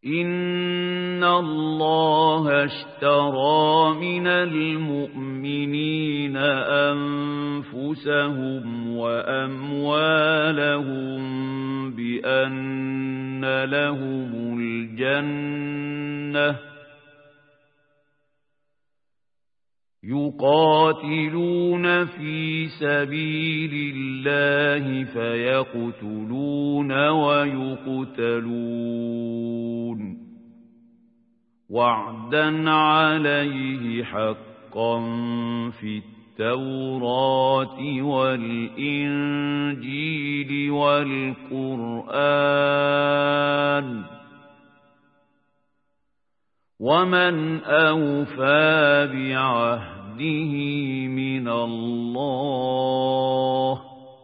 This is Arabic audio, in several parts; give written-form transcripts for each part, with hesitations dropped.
إن الله اشترى من المؤمنين أنفسهم وأموالهم بأن لهم الجنة يقاتلون في سبيل الله فيقتلون ويقتلون وعدا عليه حقا في التوراة والإنجيل والقرآن ومن أوفى بعهده من الله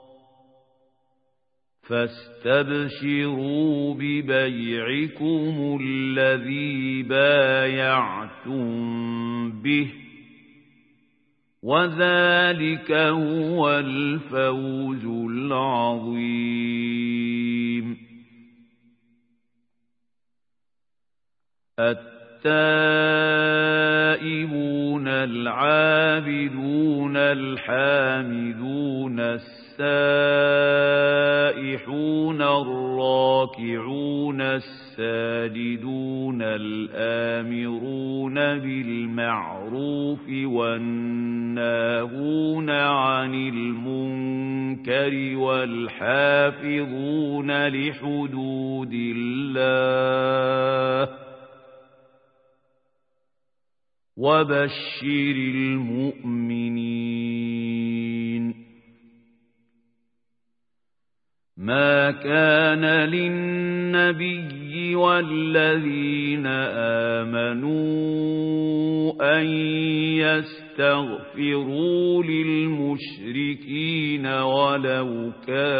فاستبشروا ببيعكم الذي بايعتم به وذلك هو الفوز العظيم. التائبون العابدون الحامدون السائحون الراكعون الساجدون الآمرون بالمعروف والناهون عن المنكر والحافظون لحدود الله وبشر المؤمنين. ما كان للنبي والذين آمنوا أن يستغفروا للمشركين ولو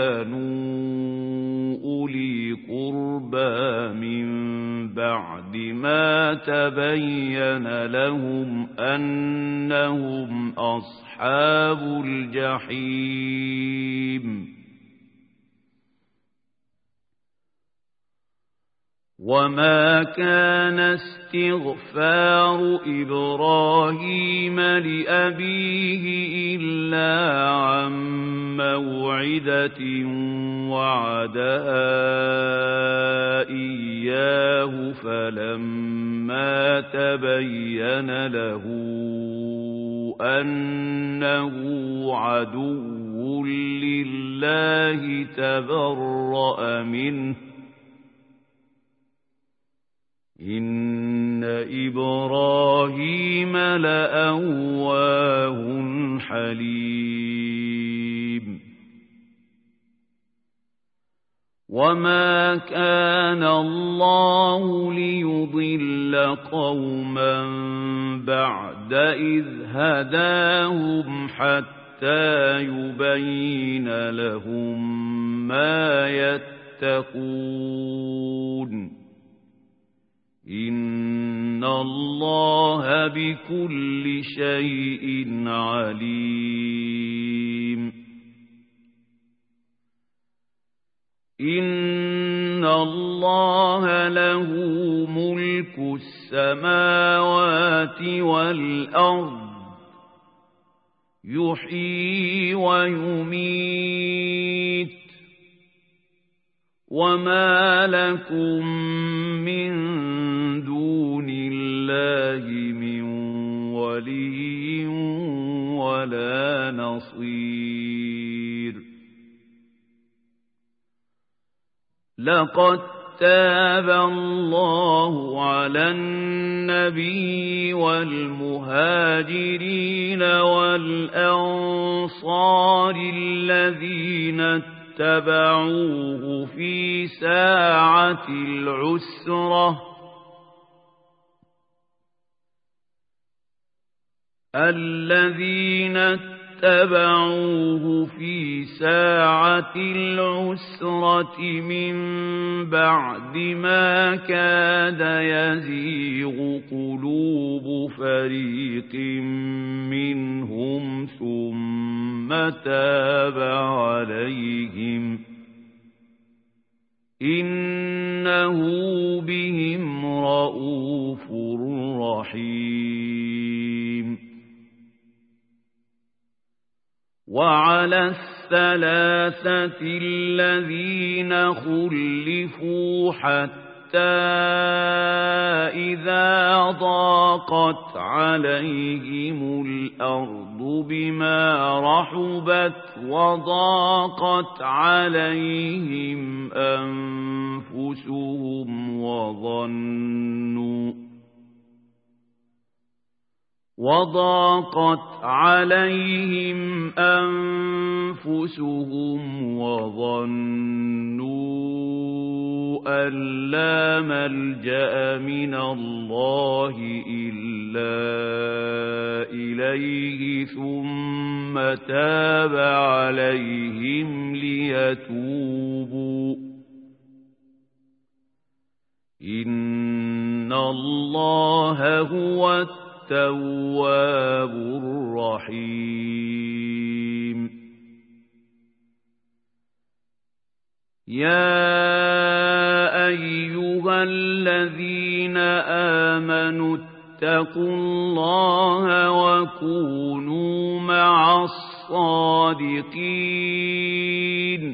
كانوا أولي قربى من بعد ما تبين لهم أنهم أصحاب الجحيم. وما كان استغفار إبراهيم لأبيه إلا عن موعدة وعدها إياه فلما تبين له أنه عدو لله تبرأ منه إن إبراهيم لأواه حليم. وما كان الله ليضل قوما بعد إذ هداهم حتى يبين لهم ما يتقون إن الله بكل شيء عليم. إن الله له ملك السماوات والأرض يحيي ويميت وما لكم من دون الله من ولي ولا نصير. لقد تاب الله على النبي والمهاجرين والأنصار الذين اتبعوه في ساعة العسرة من بعد ما كاد يزيغ قلوب فريق منهم ثم تاب عليهم إنه بهم رؤوف رحيم. وعلى الثلاثة الذين خلفوا حتى إذا ضاقت عليهم الأرض بما رحبت وضاقت عليهم أنفسهم وظنوا أن لا ملجأ من الله إلا إليه ثم تاب عليهم ليتوبوا إن الله هو التواب الرحيم. يا أيها الذين آمنوا اتقوا الله وكونوا مع الصادقين.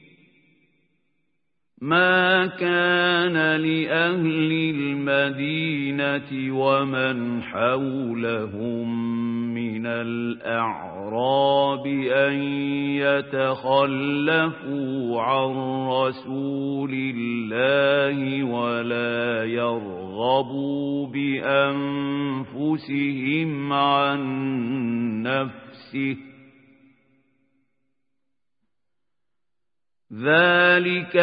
ما كان لأهل المدينة ومن حولهم من الأعراب أن يتخلفوا عن رسول الله ولا يرغبوا بأنفسهم عن نفسه ذلك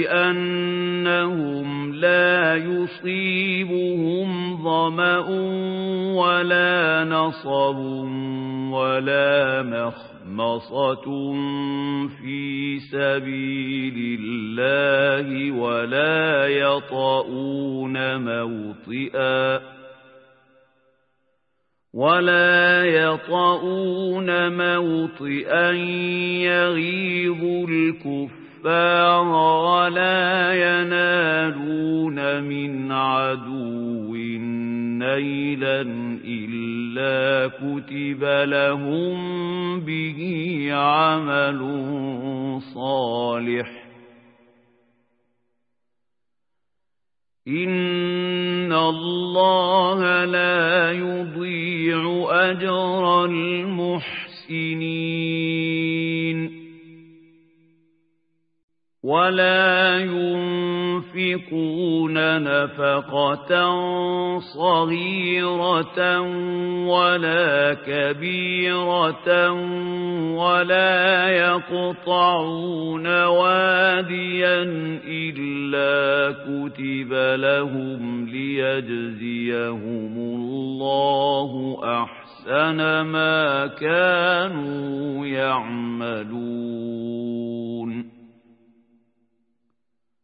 بأنهم لا يصيبهم ظمأ ولا نصب ولا مخمصة في سبيل الله ولا يطؤون موطئا يغيظ الكفار ولا ينالون من عدو نيلا إلا كتب لهم به عمل صالح. إن الله لا يضيع أجر المحسنين. ولا ينفقون نفقة صغيرة ولا كبيرة ولا يقطعون واديا إلا كتب لهم ليجزيهم الله أحسن ما كانوا يعملون.